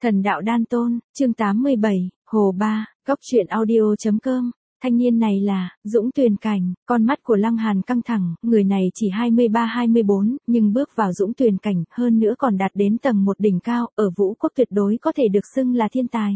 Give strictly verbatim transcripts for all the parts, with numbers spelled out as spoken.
Thần đạo đan tôn, chương tám mươi bảy, Hồ Ba, góc truyện audio.com. Thanh niên này là Dũng Tuyền Cảnh. Con mắt của Lăng Hàn căng thẳng, người này chỉ hai mươi ba hai mươi bốn, nhưng bước vào Dũng Tuyền Cảnh, hơn nữa còn đạt đến tầng một đỉnh cao, ở Vũ Quốc tuyệt đối có thể được xưng là thiên tài.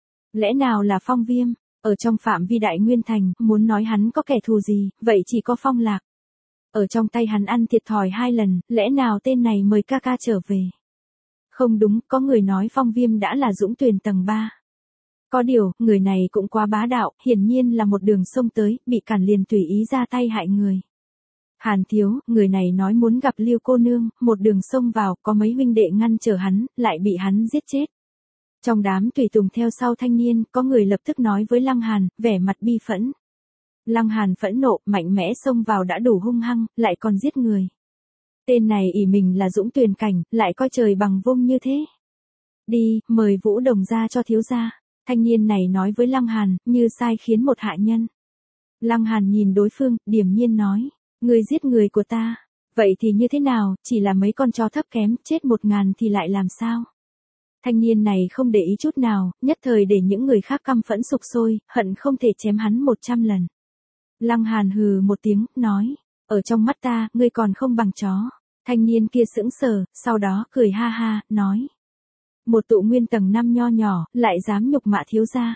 Lẽ nào là Phong Viêm? Ở trong phạm vi Đại Nguyên Thành, muốn nói hắn có kẻ thù gì, vậy chỉ có Phong Lạc. Ở trong tay hắn ăn thiệt thòi hai lần, lẽ nào tên này mời ca ca trở về? Không đúng, có người nói Phong Viêm đã là Dũng Tuyền tầng ba. Có điều, người này cũng quá bá đạo, hiển nhiên là một đường sông tới, bị cản liền tùy ý ra tay hại người. Hàn thiếu, người này nói muốn gặp Liêu cô nương, một đường sông vào, có mấy huynh đệ ngăn trở hắn, lại bị hắn giết chết. Trong đám tùy tùng theo sau thanh niên, có người lập tức nói với Lăng Hàn, vẻ mặt bi phẫn. Lăng Hàn phẫn nộ, mạnh mẽ xông vào đã đủ hung hăng, lại còn giết người. Tên này ỷ mình là Dũng Tuyền Cảnh, lại coi trời bằng vung như thế. Đi, mời Vũ Đồng ra cho thiếu gia. Thanh niên này nói với Lăng Hàn, như sai khiến một hạ nhân. Lăng Hàn nhìn đối phương, điềm nhiên nói, ngươi giết người của ta. Vậy thì như thế nào, chỉ là mấy con chó thấp kém, chết một ngàn thì lại làm sao? Thanh niên này không để ý chút nào, nhất thời để những người khác căm phẫn sục sôi, hận không thể chém hắn một trăm lần. Lăng Hàn hừ một tiếng, nói, ở trong mắt ta, ngươi còn không bằng chó. Thanh niên kia sững sờ, sau đó cười ha ha, nói. Một tụ nguyên tầng năm nho nhỏ, lại dám nhục mạ thiếu gia.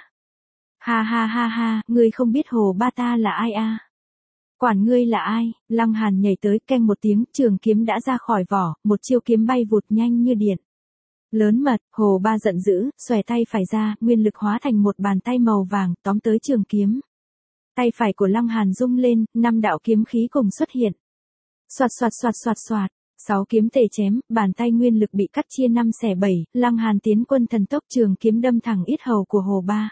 Ha ha ha ha, ngươi không biết Hồ Ba ta là ai à? Quản ngươi là ai? Lăng Hàn nhảy tới, keng một tiếng, trường kiếm đã ra khỏi vỏ, một chiêu kiếm bay vụt nhanh như điện. Lớn mật, Hồ Ba giận dữ, xòe tay phải ra, nguyên lực hóa thành một bàn tay màu vàng, tóm tới trường kiếm. Tay phải của Lăng Hàn rung lên, năm đạo kiếm khí cùng xuất hiện. Soạt soạt soạt soạt soạt, sáu kiếm tề chém, bàn tay nguyên lực bị cắt chia năm xẻ bảy, Lăng Hàn tiến quân thần tốc, trường kiếm đâm thẳng yết hầu của Hồ Ba.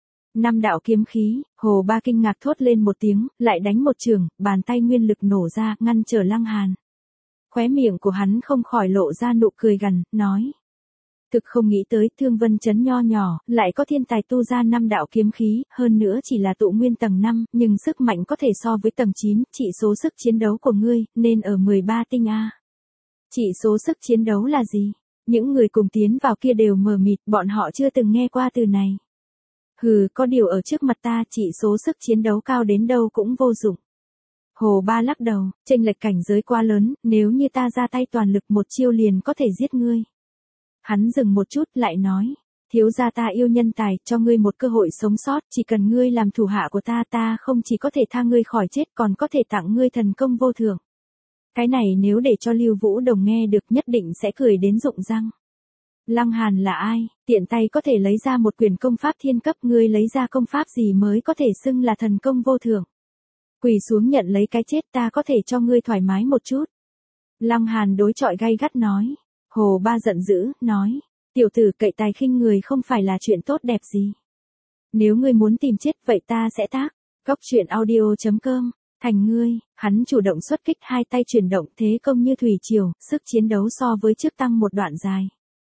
Năm đạo kiếm khí, Hồ Ba kinh ngạc thốt lên một tiếng, lại đánh một trường, bàn tay nguyên lực nổ ra, ngăn trở Lăng Hàn. Khóe miệng của hắn không khỏi lộ ra nụ cười gằn, nói. Thực không nghĩ tới, Thương Vân Trấn nho nhỏ, lại có thiên tài tu ra năm đạo kiếm khí, hơn nữa chỉ là tụ nguyên tầng năm, nhưng sức mạnh có thể so với tầng chín, chỉ số sức chiến đấu của ngươi, nên ở mười ba tinh A. Chỉ số sức chiến đấu là gì? Những người cùng tiến vào kia đều mờ mịt, bọn họ chưa từng nghe qua từ này. Hừ, có điều ở trước mặt ta, chỉ số sức chiến đấu cao đến đâu cũng vô dụng. Hồ Ba lắc đầu, chênh lệch cảnh giới quá lớn, nếu như ta ra tay toàn lực một chiêu liền có thể giết ngươi. Hắn dừng một chút, lại nói, thiếu gia ta yêu nhân tài, cho ngươi một cơ hội sống sót, chỉ cần ngươi làm thủ hạ của ta, ta không chỉ có thể tha ngươi khỏi chết, còn có thể tặng ngươi thần công vô thượng. Cái này nếu để cho Lưu Vũ Đồng nghe được nhất định sẽ cười đến rụng răng. Lăng Hàn là ai, tiện tay có thể lấy ra một quyển công pháp thiên cấp, ngươi lấy ra công pháp gì mới có thể xưng là thần công vô thượng. Quỳ xuống nhận lấy cái chết, ta có thể cho ngươi thoải mái một chút. Lăng Hàn đối chọi gay gắt nói. Hồ Ba giận dữ, nói, tiểu tử cậy tài khinh người không phải là chuyện tốt đẹp gì. Nếu ngươi muốn tìm chết vậy ta sẽ tác, góc truyện audio.com, thành ngươi, hắn chủ động xuất kích, hai tay chuyển động, thế công như thủy triều, sức chiến đấu so với trước tăng một đoạn dài.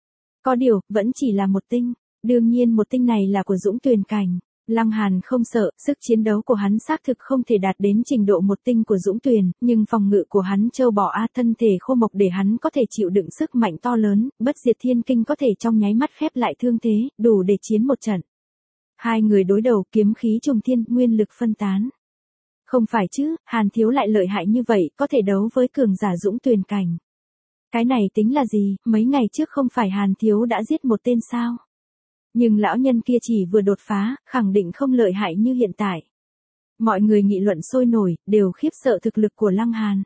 Có điều, vẫn chỉ là một tinh, đương nhiên một tinh này là của Dũng Tuyền Cảnh. Lăng Hàn không sợ, sức chiến đấu của hắn xác thực không thể đạt đến trình độ một tinh của Dũng Tuyền, nhưng phòng ngự của hắn châu bò a, thân thể khô mộc để hắn có thể chịu đựng sức mạnh to lớn, bất diệt thiên kinh có thể trong nháy mắt khép lại thương thế, đủ để chiến một trận. Hai người đối đầu, kiếm khí trùng thiên, nguyên lực phân tán. Không phải chứ, Hàn thiếu lại lợi hại như vậy, có thể đấu với cường giả Dũng Tuyền Cảnh. Cái này tính là gì, mấy ngày trước không phải Hàn thiếu đã giết một tên sao? Nhưng lão nhân kia chỉ vừa đột phá, khẳng định không lợi hại như hiện tại. Mọi người nghị luận sôi nổi, đều khiếp sợ thực lực của Lăng Hàn.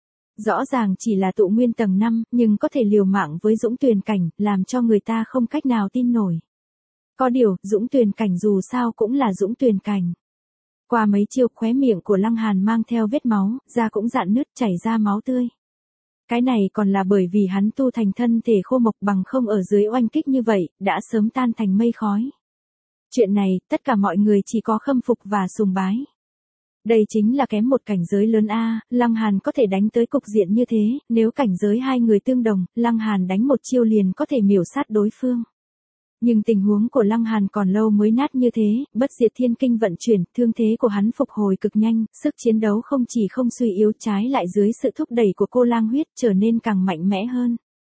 Rõ ràng chỉ là tụ nguyên tầng năm, nhưng có thể liều mạng với Dũng Tuyền Cảnh, làm cho người ta không cách nào tin nổi. Có điều, Dũng Tuyền Cảnh dù sao cũng là Dũng Tuyền Cảnh. Qua mấy chiêu, khóe miệng của Lăng Hàn mang theo vết máu, da cũng rạn nứt, chảy ra máu tươi. Cái này còn là bởi vì hắn tu thành thân thể khô mộc, bằng không ở dưới oanh kích như vậy, đã sớm tan thành mây khói. Chuyện này, tất cả mọi người chỉ có khâm phục và sùng bái. Đây chính là kém một cảnh giới lớn a, Lăng Hàn có thể đánh tới cục diện như thế, nếu cảnh giới hai người tương đồng, Lăng Hàn đánh một chiêu liền có thể miểu sát đối phương. Nhưng tình huống của Lăng Hàn còn lâu mới nát như thế, bất diệt thiên kinh vận chuyển, thương thế của hắn phục hồi cực nhanh, sức chiến đấu không chỉ không suy yếu, trái lại dưới sự thúc đẩy của cô lang huyết trở nên càng mạnh mẽ hơn.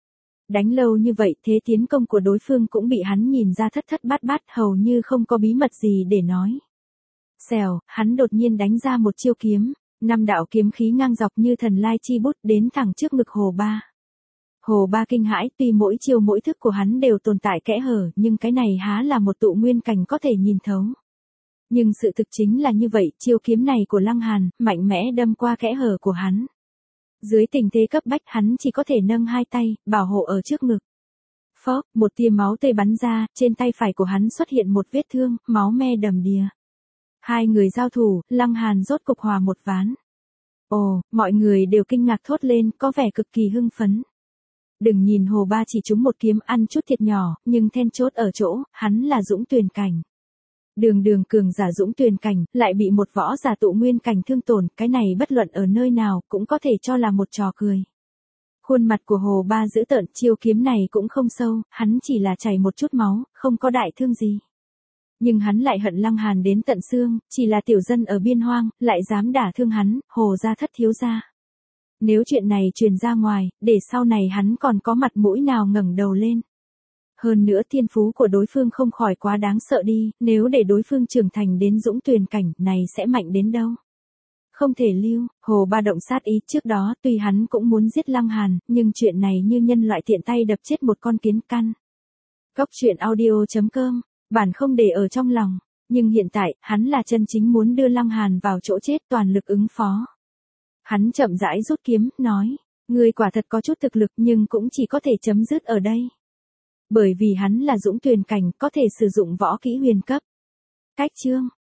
Đánh lâu như vậy thế tiến công của đối phương cũng bị hắn nhìn ra thất thất bát bát, hầu như không có bí mật gì để nói. Xèo, hắn đột nhiên đánh ra một chiêu kiếm, năm đạo kiếm khí ngang dọc như thần lai chi bút đến thẳng trước ngực Hồ Ba. Hồ Ba kinh hãi, tuy mỗi chiêu mỗi thức của hắn đều tồn tại kẽ hở, nhưng cái này há là một tụ nguyên cảnh có thể nhìn thấu. Nhưng sự thực chính là như vậy, chiêu kiếm này của Lăng Hàn, mạnh mẽ đâm qua kẽ hở của hắn. Dưới tình thế cấp bách hắn chỉ có thể nâng hai tay, bảo hộ ở trước ngực. Phốc, một tia máu tươi bắn ra, trên tay phải của hắn xuất hiện một vết thương, máu me đầm đìa. Hai người giao thủ, Lăng Hàn rốt cục hòa một ván. Ồ, mọi người đều kinh ngạc thốt lên, có vẻ cực kỳ hưng phấn. Đừng nhìn Hồ Ba chỉ trúng một kiếm ăn chút thiệt nhỏ, nhưng then chốt ở chỗ, hắn là dũng tuyền cảnh. Đường đường cường giả dũng tuyền cảnh, lại bị một võ giả tụ nguyên cảnh thương tổn, cái này bất luận ở nơi nào, cũng có thể cho là một trò cười. Khuôn mặt của Hồ Ba dữ tợn, chiêu kiếm này cũng không sâu, hắn chỉ là chảy một chút máu, không có đại thương gì. Nhưng hắn lại hận Lăng Hàn đến tận xương, chỉ là tiểu dân ở biên hoang, lại dám đả thương hắn, Hồ gia thất thiếu gia. Nếu chuyện này truyền ra ngoài, để sau này hắn còn có mặt mũi nào ngẩng đầu lên. Hơn nữa thiên phú của đối phương không khỏi quá đáng sợ đi, nếu để đối phương trưởng thành đến dũng tuyền cảnh, này sẽ mạnh đến đâu. Không thể lưu, Hồ Ba động sát ý trước đó, tuy hắn cũng muốn giết Lăng Hàn, nhưng chuyện này như nhân loại tiện tay đập chết một con kiến căn. Cốc truyện audio chấm com, bản không để ở trong lòng, nhưng hiện tại, hắn là chân chính muốn đưa Lăng Hàn vào chỗ chết, toàn lực ứng phó. Hắn chậm rãi rút kiếm, nói, ngươi quả thật có chút thực lực nhưng cũng chỉ có thể chấm dứt ở đây. Bởi vì hắn là dũng tuyền cảnh, có thể sử dụng võ kỹ huyền cấp. Cách chương